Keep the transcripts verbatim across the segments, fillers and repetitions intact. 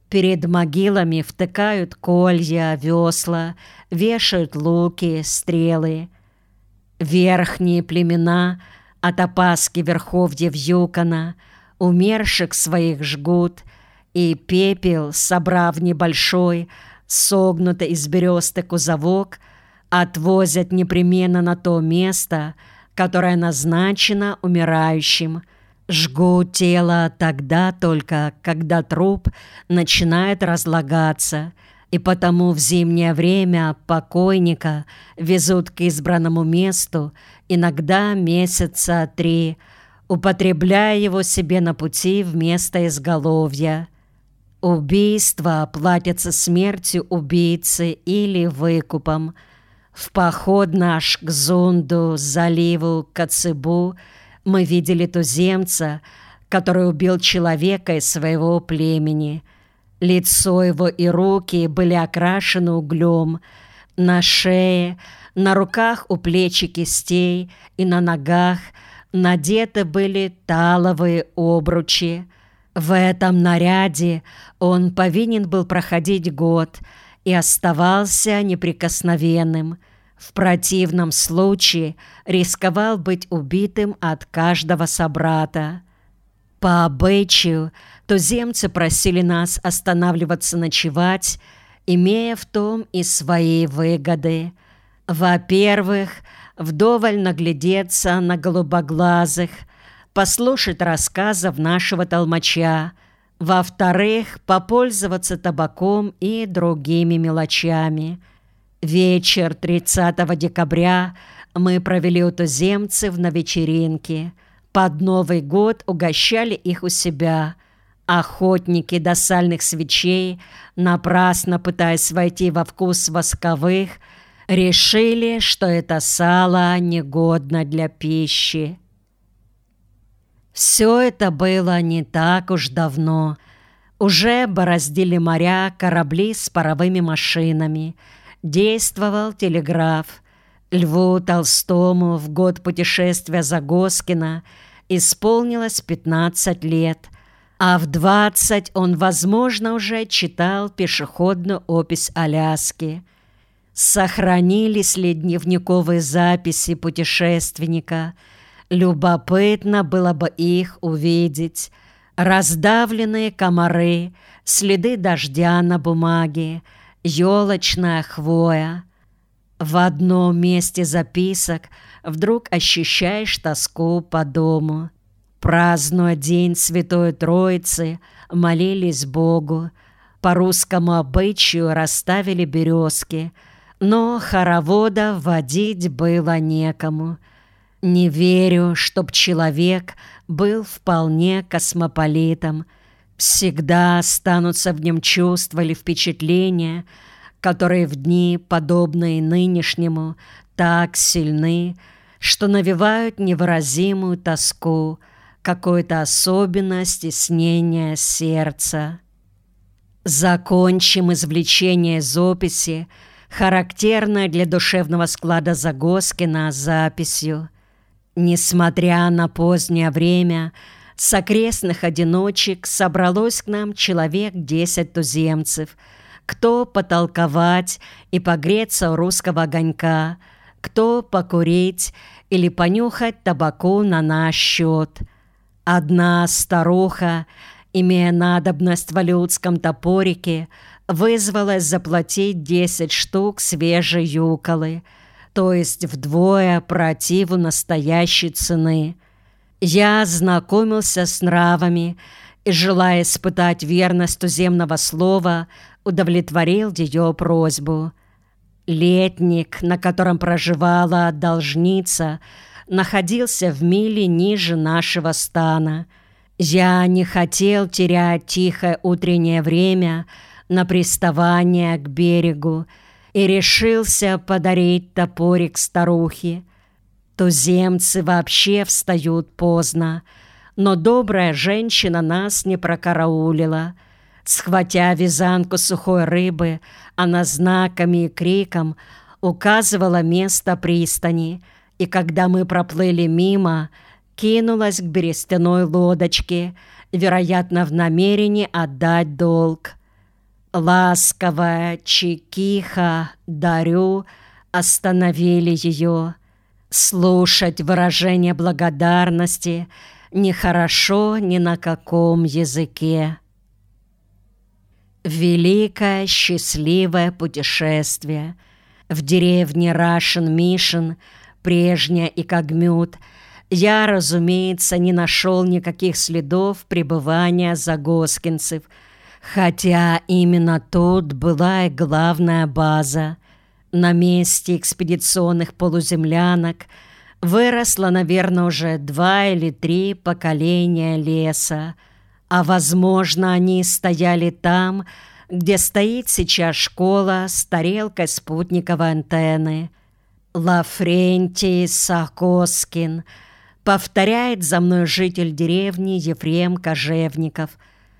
Перед могилами втыкают колья, весла, вешают луки, стрелы. Верхние племена от опаски верховьев Юкона умерших своих жгут, и пепел, собрав небольшой, согнутый из бересты кузовок, отвозят непременно на то место, которое назначено умирающим. Жгут тело тогда только, когда труп начинает разлагаться, и потому в зимнее время покойника везут к избранному месту иногда месяца три, употребляя его себе на пути вместо изголовья. Убийства платятся смертью убийцы или выкупом. В поход наш к Зунду, заливу, Коцебу мы видели туземца, который убил человека из своего племени. Лицо его и руки были окрашены углем. На шее, на руках у плеч и кистей и на ногах надеты были таловые обручи. В этом наряде он повинен был проходить год и оставался неприкосновенным. В противном случае рисковал быть убитым от каждого собрата. По обычаю туземцы просили нас останавливаться ночевать, имея в том и свои выгоды. Во-первых, вдоволь наглядеться на голубоглазых, послушать рассказов нашего толмача. Во-вторых, попользоваться табаком и другими мелочами. Вечер тридцатого декабря мы провели у туземцев на вечеринке. Под Новый год угощали их у себя. Охотники до сальных свечей, напрасно пытаясь войти во вкус восковых, решили, что это сало негодно для пищи. Все это было не так уж давно. Уже бороздили моря корабли с паровыми машинами. Действовал телеграф. Льву Толстому в год путешествия Загоскина исполнилось пятнадцать лет, а в двадцать он, возможно, уже читал пешеходную опись Аляски. Сохранились ли дневниковые записи путешественника? Любопытно было бы их увидеть. Раздавленные комары, следы дождя на бумаге, елочная хвоя. В одном месте записок вдруг ощущаешь тоску по дому. Празднуя День Святой Троицы, молились Богу. По русскому обычаю расставили березки, но хоровода водить было некому. Не верю, чтоб человек был вполне космополитом. Всегда останутся в нем чувства или впечатления, которые в дни, подобные нынешнему, так сильны, что навевают невыразимую тоску, какую-то особенность стеснения сердца. Закончим извлечение из описи, характерной для душевного склада Загоскина, записью. Несмотря на позднее время, с окрестных одиночек собралось к нам человек десять туземцев, кто потолковать и погреться у русского огонька, кто покурить или понюхать табаку на наш счет. Одна старуха, имея надобность в алеутском топорике, вызвалась заплатить десять штук свежей юколы, то есть вдвое противу настоящей цены. Я знакомился с нравами и, желая испытать верность туземного слова, удовлетворил ее просьбу. Летник, на котором проживала должница, находился в миле ниже нашего стана. Я не хотел терять тихое утреннее время на приставание к берегу и решился подарить топорик старухе. Туземцы вообще встают поздно, но добрая женщина нас не прокараулила. Схватя вязанку сухой рыбы, она знаками и криком указывала место пристани, и когда мы проплыли мимо, кинулась к берестяной лодочке, вероятно, в намерении отдать долг. Ласковая Чекиха, дарю, остановили ее. Слушать выражение благодарности нехорошо ни на каком языке. Великое счастливое путешествие. В деревне Рашен-Мишен, прежняя Икагмют, я, разумеется, не нашел никаких следов пребывания загоскинцев, хотя именно тут была и главная база. На месте экспедиционных полуземлянок выросло, наверное, уже два или три поколения леса, а, возможно, они стояли там, где стоит сейчас школа с тарелкой спутниковой антенны. Лаврентий Сагоскин, повторяет за мной житель деревни Ефрем Кожевников.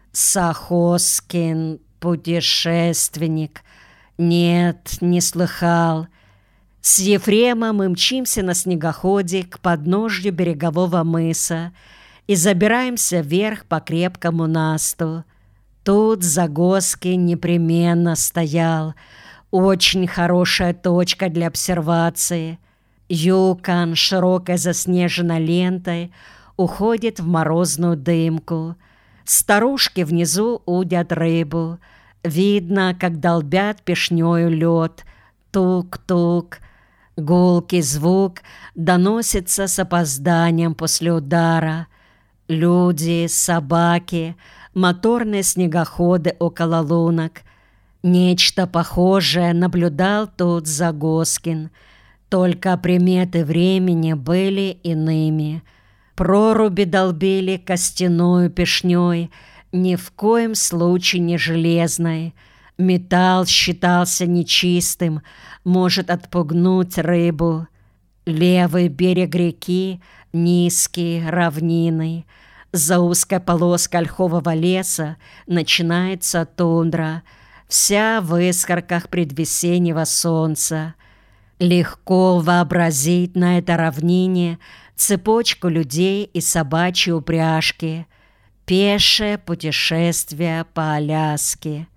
Сагоскин, путешественник. Нет, не слыхал. С Ефремом мы мчимся на снегоходе к подножью берегового мыса и забираемся вверх по крепкому насту. Тут Загоскин непременно стоял. Очень хорошая точка для обсервации. Юкон, широкой заснеженной лентой, уходит в морозную дымку. Старушки внизу удят рыбу. Видно, как долбят пешнёю лед. Тук-тук. Гулкий звук доносится с опозданием после удара. Люди, собаки, моторные снегоходы около лунок. Нечто похожее наблюдал тут Загоскин. Только приметы времени были иными. Проруби долбили костяную пешнёй, ни в коем случае не железной. Металл считался нечистым, может отпугнуть рыбу. Левый берег реки низкий, равнинный. За узкой полоской ольхового леса начинается тундра, вся в искорках предвесеннего солнца. Легко вообразить на этой равнине цепочку людей и собачьи упряжки. Пешее путешествие по Аляске.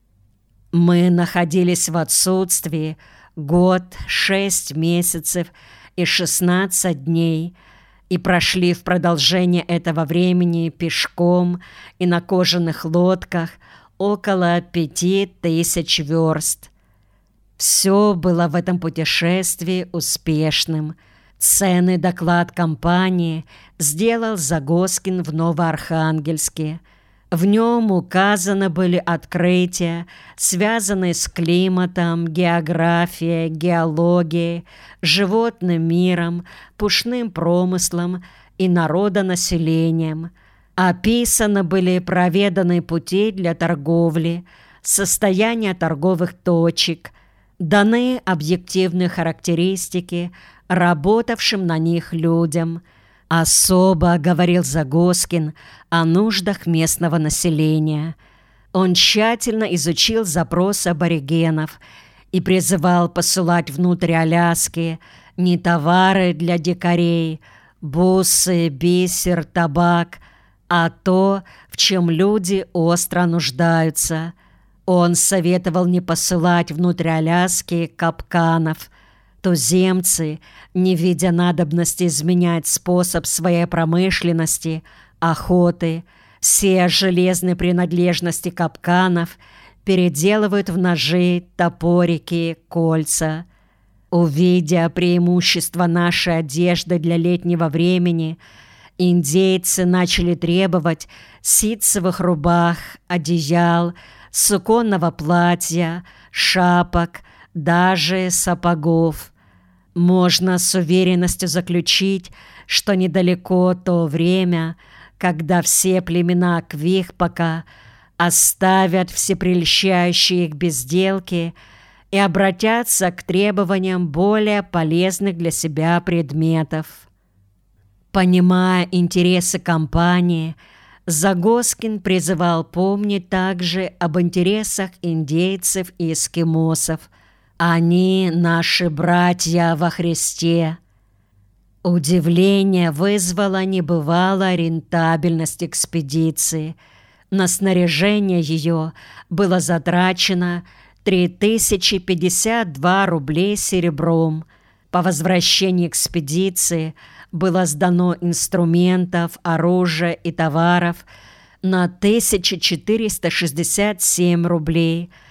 Мы находились в отсутствии год, шесть месяцев и шестнадцать дней и прошли в продолжение этого времени пешком и на кожаных лодках около пяти тысяч верст. Все было в этом путешествии успешным. Ценный доклад компании сделал Загоскин в Новоархангельске. В нем указаны были открытия, связанные с климатом, географией, геологией, животным миром, пушным промыслом и народонаселением. Описаны были проведанные пути для торговли, состояние торговых точек, даны объективные характеристики работавшим на них людям. Особо говорил Загоскин о нуждах местного населения. Он тщательно изучил запросы аборигенов и призывал посылать внутрь Аляски не товары для дикарей, бусы, бисер, табак, а то, в чем люди остро нуждаются. Он советовал не посылать внутрь Аляски капканов. Туземцы, не видя надобности изменять способ своей промышленности, охоты, все железные принадлежности капканов переделывают в ножи, топорики, кольца. Увидя преимущество нашей одежды для летнего времени, индейцы начали требовать ситцевых рубах, одеял, суконного платья, шапок, даже сапогов. Можно с уверенностью заключить, что недалеко то время, когда все племена Квихпака оставят всепрельщающие их безделки и обратятся к требованиям более полезных для себя предметов. Понимая интересы компании, Загоскин призывал помнить также об интересах индейцев и эскимосов. Они наши братья во Христе. Удивление вызвала небывалая рентабельность экспедиции. На снаряжение ее было затрачено три тысячи пятьдесят два рублей серебром. По возвращении экспедиции было сдано инструментов, оружия и товаров на тысячу четыреста шестьдесят семь рублей,